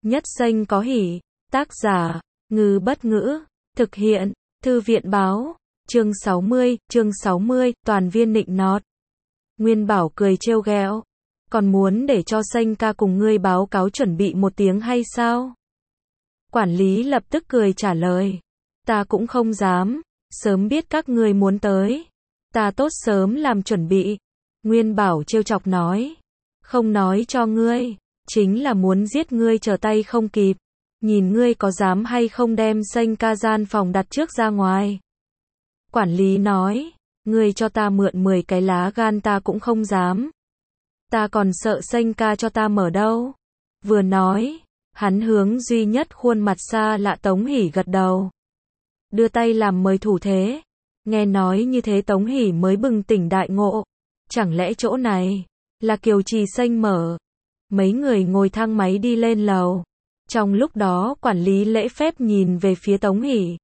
Nhất xanh có hỉ. Tác giả, Ngư Bất Ngữ. Thực hiện, Thư viện Báo. Chương 60, toàn viên nịnh nọt. Nguyên Bảo cười trêu ghẹo. Còn muốn để cho xanh ca cùng ngươi báo cáo chuẩn bị một tiếng hay sao? Quản lý lập tức cười trả lời. Ta cũng không dám, sớm biết các ngươi muốn tới. Ta tốt sớm làm chuẩn bị. Nguyên Bảo trêu chọc nói. Không nói cho ngươi, chính là muốn giết ngươi trở tay không kịp. Nhìn ngươi có dám hay không đem xanh ca gian phòng đặt trước ra ngoài. Quản lý nói, ngươi cho ta mượn 10 cái lá gan ta cũng không dám. Ta còn sợ xanh ca cho ta mở đâu. Vừa nói, hắn hướng duy nhất khuôn mặt xa lạ Tống Hỷ gật đầu. Đưa tay làm mời thủ thế. Nghe nói như thế Tống Hỷ mới bừng tỉnh đại ngộ. Chẳng lẽ chỗ này là Kiều Trì Xanh mở? Mấy người ngồi thang máy đi lên lầu. Trong lúc đó quản lý lễ phép nhìn về phía Tống Hỷ.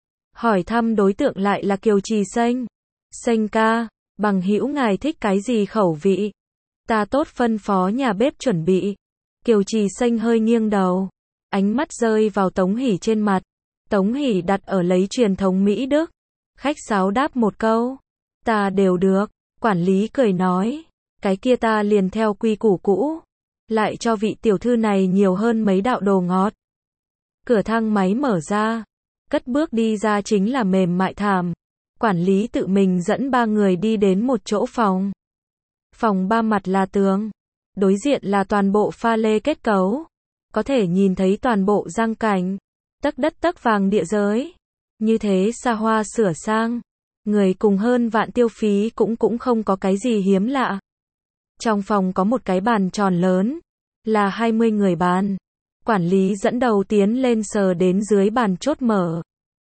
Hỏi thăm đối tượng lại là Kiều Trì Xanh. Xanh ca, bằng hữu ngài thích cái gì khẩu vị? Ta tốt phân phó nhà bếp chuẩn bị. Kiều Trì Xanh hơi nghiêng đầu. Ánh mắt rơi vào Tống Hỷ trên mặt. Tống Hỷ đặt ở lấy truyền thống Mỹ Đức. Khách sáo đáp một câu. Ta đều được. Quản lý cười nói. Cái kia ta liền theo quy củ cũ. Lại cho vị tiểu thư này nhiều hơn mấy đạo đồ ngọt. Cửa thang máy mở ra. Cất bước đi ra chính là mềm mại thảm. Quản lý tự mình dẫn 3 người đi đến một chỗ phòng. Phòng 3 mặt là tường. Đối diện là toàn bộ pha lê kết cấu. Có thể nhìn thấy toàn bộ giang cảnh. Tấc đất tấc vàng địa giới. Như thế xa hoa sửa sang. Người cùng hơn vạn tiêu phí cũng không có cái gì hiếm lạ. Trong phòng có một cái bàn tròn lớn. Là 20 người bàn. Quản lý dẫn đầu tiến lên sờ đến dưới bàn chốt mở.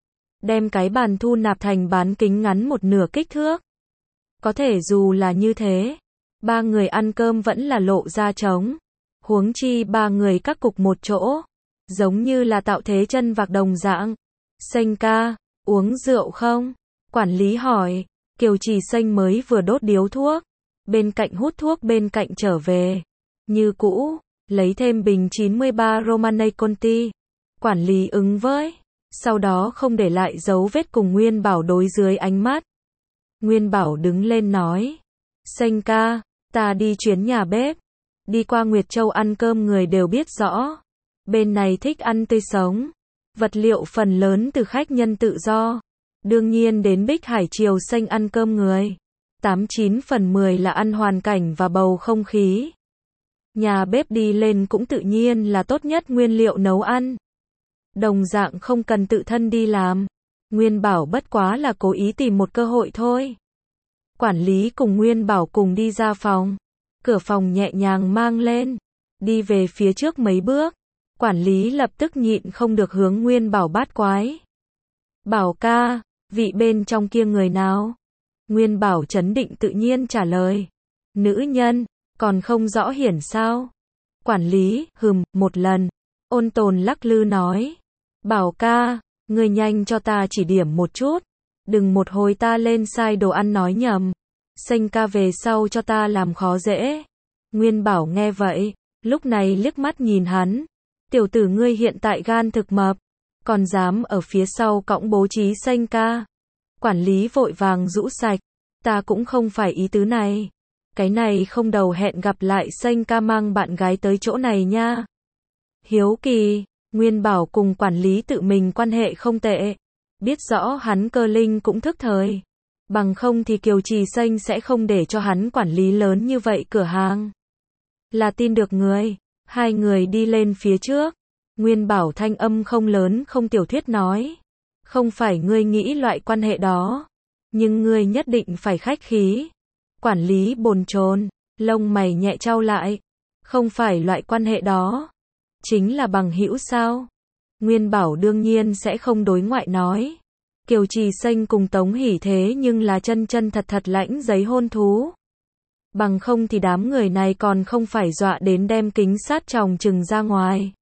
Đem cái bàn thu nạp thành bán kính ngắn một nửa kích thước. Có thể dù là như thế. 3 người ăn cơm vẫn là lộ ra trống. Huống chi 3 người các cục một chỗ. Giống như là tạo thế chân vạc đồng dạng. Xanh ca, uống rượu không? Quản lý hỏi. Kiều Trì Xanh mới vừa đốt điếu thuốc. Bên cạnh hút thuốc bên cạnh trở về. Như cũ, lấy thêm bình 93 Romanée Conti. Quản lý ứng với. Sau đó không để lại dấu vết cùng Nguyên Bảo đối dưới ánh mắt. Nguyên Bảo đứng lên nói. Xanh ca, ta đi chuyến nhà bếp. Đi qua Nguyệt Châu ăn cơm người đều biết rõ. Bên này thích ăn tươi sống. Vật liệu phần lớn từ khách nhân tự do. Đương nhiên đến Bích Hải Triều Xanh ăn cơm người. 89 phần 10 là ăn hoàn cảnh và bầu không khí. Nhà bếp đi lên cũng tự nhiên là tốt nhất nguyên liệu nấu ăn. Đồng dạng không cần tự thân đi làm. Nguyên Bảo bất quá là cố ý tìm một cơ hội thôi. Quản lý cùng Nguyên Bảo cùng đi ra phòng. Cửa phòng nhẹ nhàng mang lên. Đi về phía trước mấy bước. Quản lý lập tức nhịn không được hướng Nguyên Bảo bát quái. Bảo ca, vị bên trong kia người nào? Nguyên Bảo trấn định tự nhiên trả lời. Nữ nhân, còn không rõ hiển sao? Quản lý, một lần. Ôn tồn lắc lư nói. Bảo ca, người nhanh cho ta chỉ điểm một chút. Đừng một hồi ta lên sai đồ ăn nói nhầm. Xanh ca về sau cho ta làm khó dễ. Nguyên Bảo nghe vậy, lúc này liếc mắt nhìn hắn. Tiểu tử ngươi hiện tại gan thực mập. Còn dám ở phía sau cõng bố trí xanh ca. Quản lý vội vàng rũ sạch. Ta cũng không phải ý tứ này. Cái này không đầu hẹn gặp lại xanh ca mang bạn gái tới chỗ này nha. Hiếu kỳ, Nguyên Bảo cùng quản lý tự mình quan hệ không tệ. Biết rõ hắn cơ linh cũng thức thời. Bằng không thì Kiều Trì Xanh sẽ không để cho hắn quản lý lớn như vậy cửa hàng. Là tin được người. 2 người đi lên phía trước. Nguyên Bảo thanh âm không lớn không tiểu thuyết nói. Không phải ngươi nghĩ loại quan hệ đó. Nhưng ngươi nhất định phải khách khí. Quản lý bồn chồn, lông mày nhẹ chau lại. Không phải loại quan hệ đó. Chính là bằng hữu sao? Nguyên Bảo đương nhiên sẽ không đối ngoại nói. Kiều Trì Xanh cùng Tống Hỷ thế nhưng là chân thật lãnh giấy hôn thú. Bằng không thì đám người này còn không phải dọa đến đem kính sát tròng trừng ra ngoài.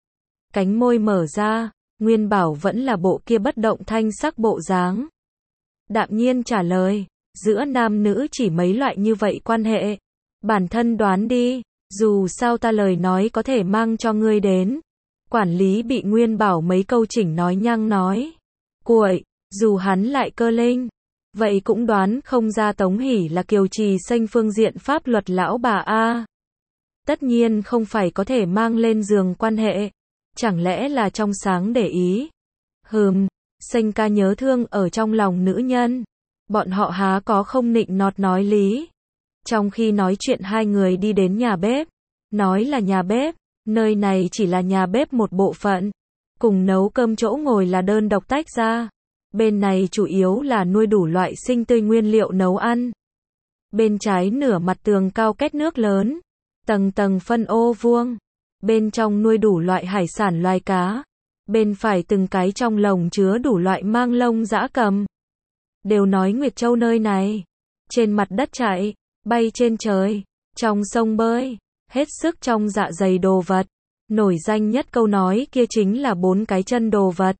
Cánh môi mở ra, Nguyên Bảo vẫn là bộ kia bất động thanh sắc bộ dáng. Đạm nhiên trả lời, giữa nam nữ chỉ mấy loại như vậy quan hệ. Bản thân đoán đi, dù sao ta lời nói có thể mang cho ngươi đến. Quản lý bị Nguyên Bảo mấy câu chỉnh nói nhăng nói. Cuội, dù hắn lại cơ linh, vậy cũng đoán không ra Tống Hỷ là Kiều Trì Xanh phương diện pháp luật lão bà a. Tất nhiên không phải có thể mang lên giường quan hệ. Chẳng lẽ là trong sáng để ý? Xanh ca nhớ thương ở trong lòng nữ nhân. Bọn họ há có không nịnh nọt nói lý. Trong khi nói chuyện hai người đi đến nhà bếp. Nói là nhà bếp, nơi này chỉ là nhà bếp một bộ phận. Cùng nấu cơm chỗ ngồi là đơn độc tách ra. Bên này chủ yếu là nuôi đủ loại sinh tươi nguyên liệu nấu ăn. Bên trái nửa mặt tường cao két nước lớn. Tầng tầng phân ô vuông. Bên trong nuôi đủ loại hải sản loài cá. Bên phải từng cái trong lồng chứa đủ loại mang lông dã cầm. Đều nói Nguyệt Châu nơi này. Trên mặt đất chạy, bay trên trời, trong sông bơi, hết sức trong dạ dày đồ vật. Nổi danh nhất câu nói kia chính là 4 cái chân đồ vật.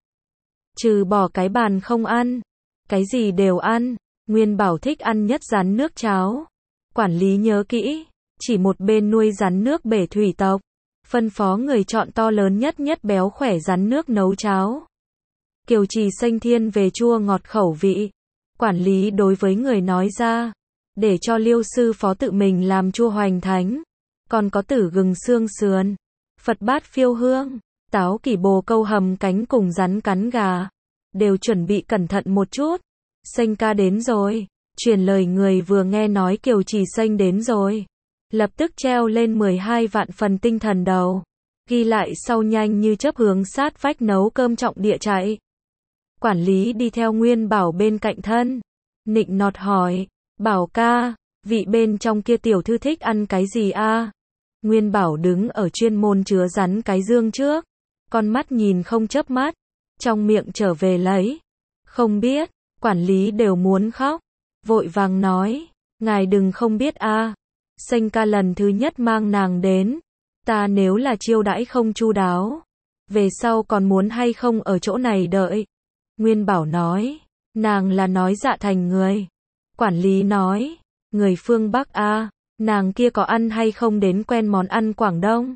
Trừ bỏ cái bàn không ăn, cái gì đều ăn. Nguyên Bảo thích ăn nhất rắn nước cháo. Quản lý nhớ kỹ, chỉ một bên nuôi rắn nước bể thủy tộc. Phân phó người chọn to lớn nhất béo khỏe rắn nước nấu cháo. Kiều Trì Xanh thiên về chua ngọt khẩu vị. Quản lý đối với người nói ra, để cho Liêu sư phó tự mình làm chua hoành thánh. Còn có tử gừng xương sườn, Phật bát phiêu hương, táo kỷ bồ câu hầm cánh cùng rắn cắn gà. Đều chuẩn bị cẩn thận một chút. Xanh ca đến rồi. Truyền lời người vừa nghe nói Kiều Trì Xanh đến rồi. Lập tức treo lên 12 vạn phần tinh thần đầu. Ghi lại sau nhanh như chớp hướng sát vách nấu cơm trọng địa chạy. Quản lý đi theo Nguyên Bảo bên cạnh thân. Nịnh nọt hỏi. Bảo ca, vị bên trong kia tiểu thư thích ăn cái gì a? Nguyên Bảo đứng ở chuyên môn chứa rắn cái dương trước. Con mắt nhìn không chớp mắt. Trong miệng trở về lấy. Không biết, quản lý đều muốn khóc. Vội vàng nói. Ngài đừng không biết a. Xanh ca lần thứ nhất mang nàng đến. Ta nếu là chiêu đãi không chu đáo. Về sau còn muốn hay không ở chỗ này đợi. Nguyên Bảo nói. Nàng là nói dạ thành người. Quản lý nói. Người phương Bắc a. Nàng kia có ăn hay không đến quen món ăn Quảng Đông.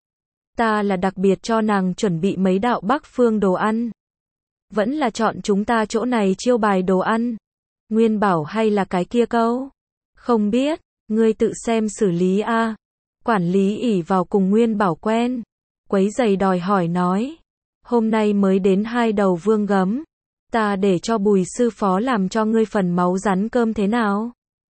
Ta là đặc biệt cho nàng chuẩn bị mấy đạo Bắc phương đồ ăn. Vẫn là chọn chúng ta chỗ này chiêu bài đồ ăn. Nguyên Bảo hay là cái kia câu. Không biết. Ngươi tự xem xử lý a. Quản lý ỷ vào cùng Nguyên Bảo quen. Quấy giày đòi hỏi nói. Hôm nay mới đến 2 đầu vương gấm. Ta để cho Bùi sư phó làm cho ngươi phần máu rắn cơm thế nào?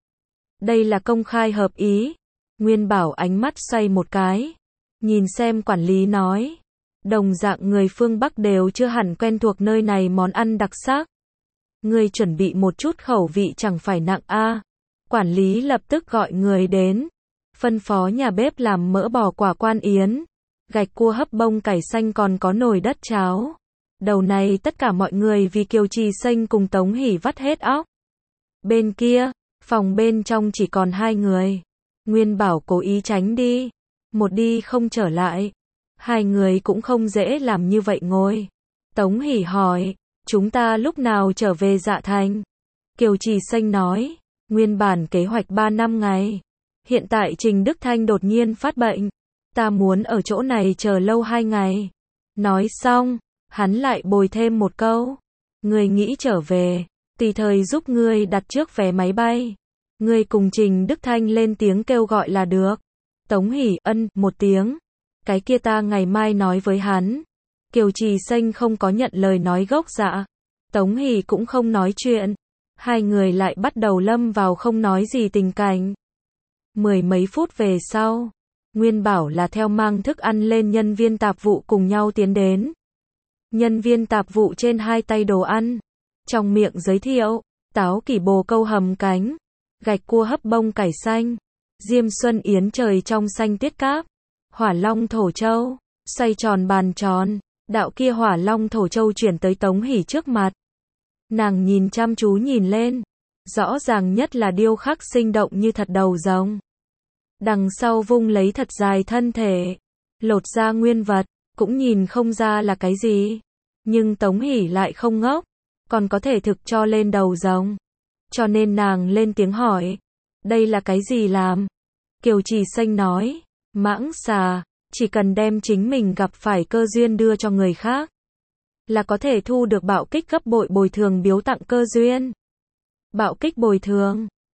Đây là công khai hợp ý. Nguyên Bảo ánh mắt xoay một cái. Nhìn xem quản lý nói. Đồng dạng người phương Bắc đều chưa hẳn quen thuộc nơi này món ăn đặc sắc. Ngươi chuẩn bị một chút khẩu vị chẳng phải nặng a. Quản lý lập tức gọi người đến. Phân phó nhà bếp làm mỡ bò quả quan yến. Gạch cua hấp bông cải xanh còn có nồi đất cháo. Đầu này tất cả mọi người vì Kiều Trì Xanh cùng Tống Hỷ vắt hết óc. Bên kia, phòng bên trong chỉ còn 2 người. Nguyên Bảo cố ý tránh đi. Một đi không trở lại. 2 người cũng không dễ làm như vậy ngồi. Tống Hỷ hỏi. Chúng ta lúc nào trở về Dạ Thành? Kiều Trì Xanh nói. Nguyên bản kế hoạch 3 năm ngày. Hiện tại Trình Đức Thanh đột nhiên phát bệnh. Ta muốn ở chỗ này chờ lâu 2 ngày. Nói xong, hắn lại bồi thêm một câu. Ngươi nghĩ trở về, tùy thời giúp ngươi đặt trước vé máy bay. Ngươi cùng Trình Đức Thanh lên tiếng kêu gọi là được. Tống Hỷ ân một tiếng. Cái kia ta ngày mai nói với hắn. Kiều Trì Xanh không có nhận lời nói gốc dạ. Tống Hỷ cũng không nói chuyện. 2 người lại bắt đầu lâm vào không nói gì tình cảnh. 10 mấy phút về sau, Nguyên Bảo là theo mang thức ăn lên nhân viên tạp vụ cùng nhau tiến đến. Nhân viên tạp vụ trên 2 tay đồ ăn. Trong miệng giới thiệu, táo kỷ bồ câu hầm cánh, gạch cua hấp bông cải xanh, diêm xuân yến trời trong xanh tiết cáp, hỏa long thổ châu, xoay tròn bàn tròn. Đạo kia hỏa long thổ châu chuyển tới Tống Hỷ trước mặt. Nàng nhìn chăm chú nhìn lên. Rõ ràng nhất là điêu khắc sinh động như thật đầu rồng. Đằng sau vung lấy thật dài thân thể. Lột ra nguyên vật, cũng nhìn không ra là cái gì. Nhưng Tống Hỷ lại không ngốc. Còn có thể thực cho lên đầu rồng. Cho nên nàng lên tiếng hỏi. Đây là cái gì làm? Kiều Trì Xanh nói. Mãng xà. Chỉ cần đem chính mình gặp phải cơ duyên đưa cho người khác, là có thể thu được bạo kích gấp bội bồi thường biếu tặng cơ duyên. Bạo kích bồi thường.